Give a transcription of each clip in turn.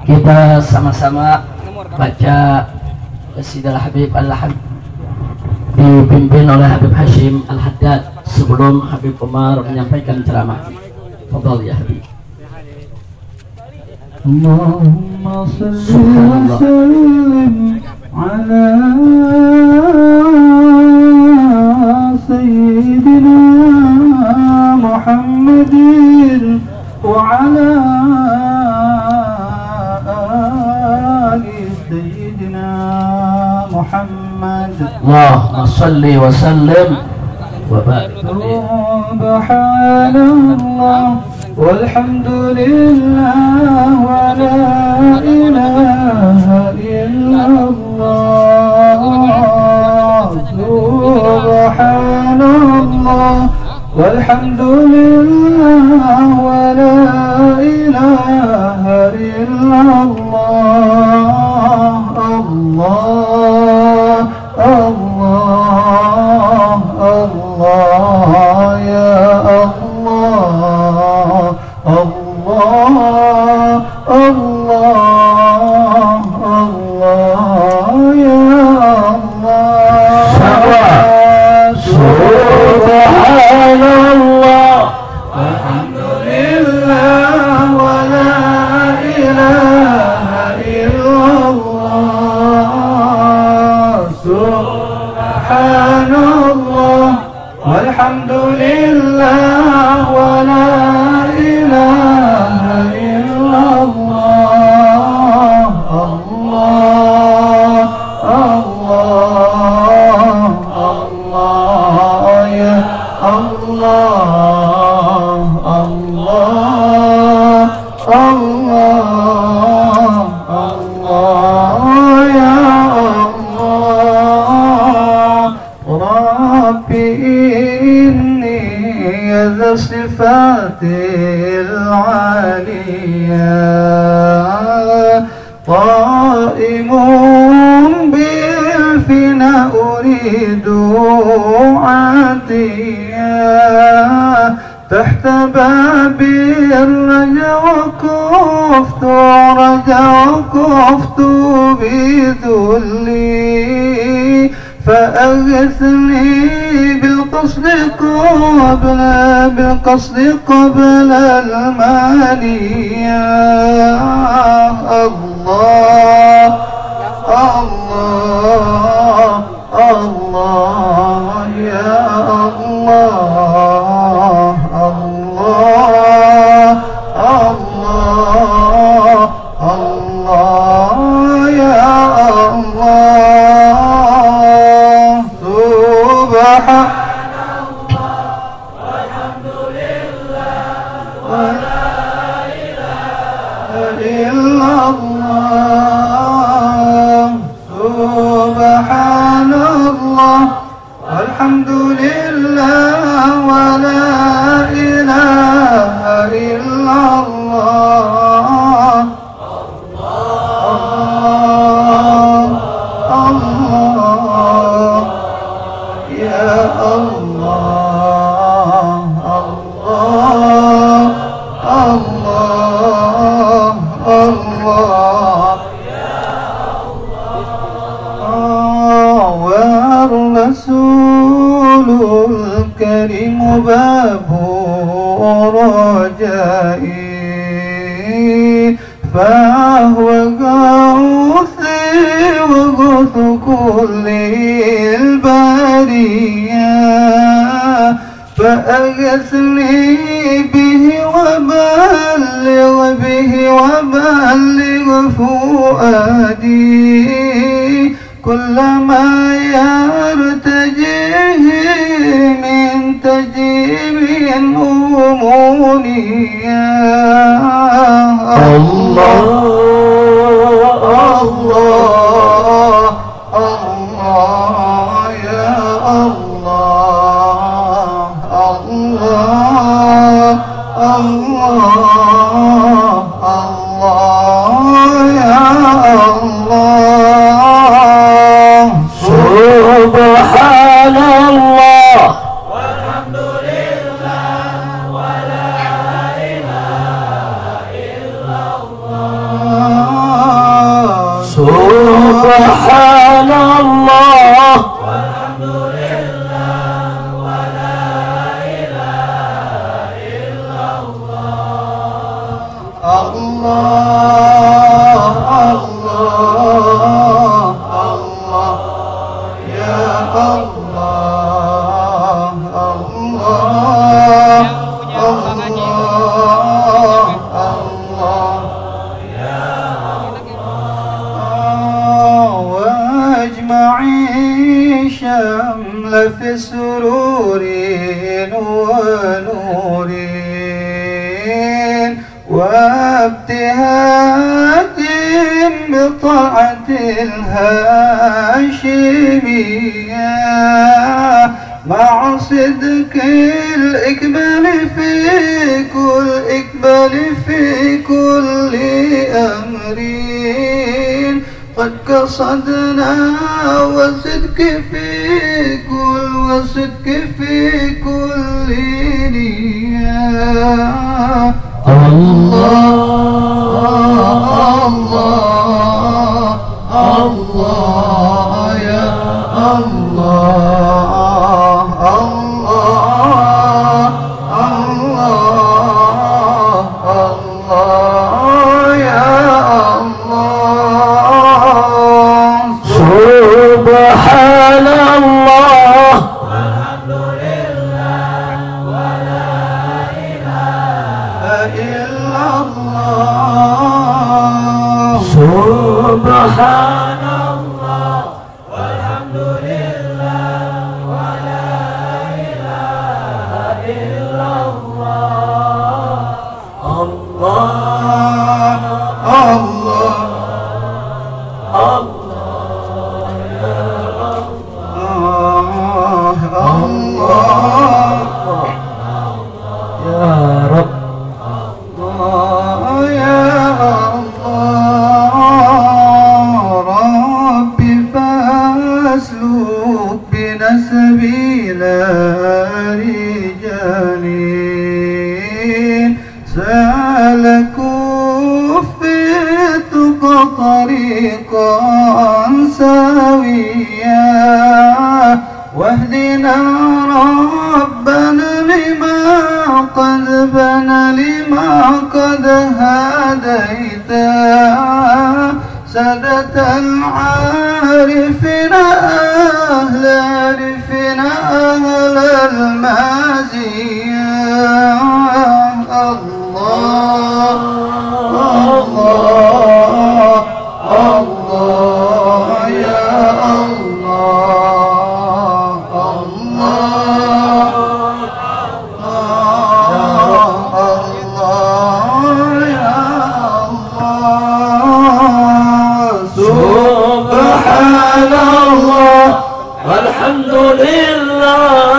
Kita sama-sama baca Qasidah Habib Al-Habib dipimpin oleh Habib Hashim Al-Haddad sebelum Habib Umar menyampaikan ceramah. Fadhal ya Habib. Allahumma salli wa sallim ala sayyidina Muhammadin wa ala ali sayyidina Muhammad. Allahumma salli wa sallim wa barik. Subhanallah walhamdulillah wa la ilaha illallah. Subhanallah walhamdulillah wa la ilaha illallah. Allah Allah Allah ya Allah Allah Allah Allah ya Allah. Subhanallah walhamdulillah wa la ilaha illallah. Subhanallah walhamdulillah wa la ilaha illallah. Allah Allah Allah ya Allah Allah Allah Allah ya Allah. Rabbi inni ذا الصفات العالية قائم بالفناء أريد عطية تحت باب الرجا وقفت بذلي فأغثني بالقصد قبل المانية. الله الله الله يا الله الله الله الله يا الله. سبحان الله والحمد لله ولا إله إلا الله. سبحان الله والحمد لله ولا إله إلا الله. الله يا الله الله الله الله والرسول الكريم باب رجائي فهو غوثي وغوث كل البرية فأغثني به وبلغ فؤادي كلما يرتجيه من تجيب أمونيا. الله الله الله يا الله الله الله الله يا الله. سبحان الله والحمد لله ولا إله إلا الله. في سرور ونور وابتهاج بطاعة الهاشمية مع صدق الإقبال في كل أمر قد قصدنا وصدق في كل نية الله يا الله الله يا الله سبحان الله والحمد لله ولا إله إلا الله سبحان الله والحمد لله ولا إله إلا الله الله الله يا رب ربي فاسلك بنا سبيل رجال سلكوا في التقى طريقا سويا واهدنا ربنا لما قد هديت سادة العارفين أهل المازية الله الله الله يا الله الله يا الله سبحان الله والحمد لله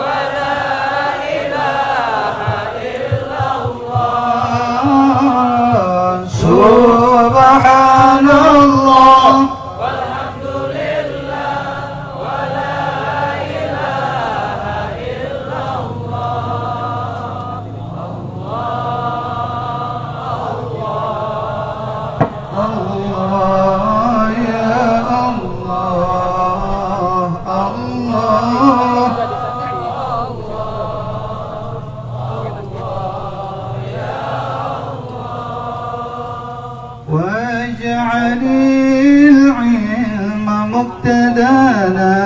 سبحان الله والحمد لله ولا إله إلا الله الله يا الله الله واجعل العلم مقتدانا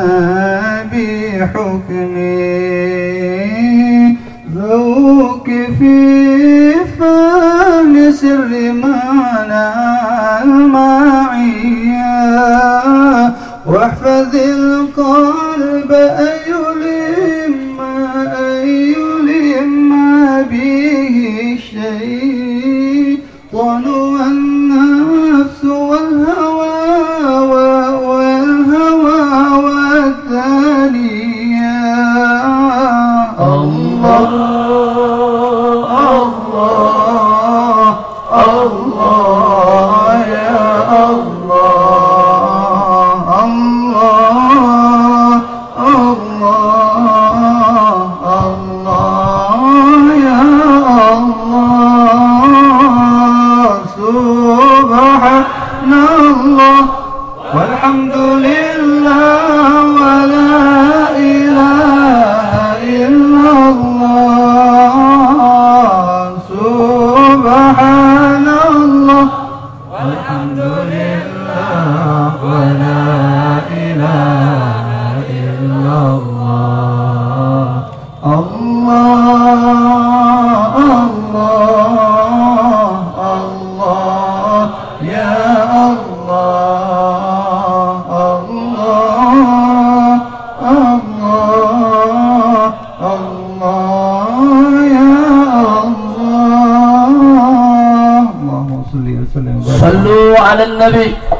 بحكمه ذوق في فهم سر معنى المعية واحفظ القلب أن يلم به الشيطان والنفس والهوى والثانية الله الله يا الله الله الله يا الله سبحان الله والحمد لله ولا إله إلا الله سبحان الله وسلم. صلوا على النبي.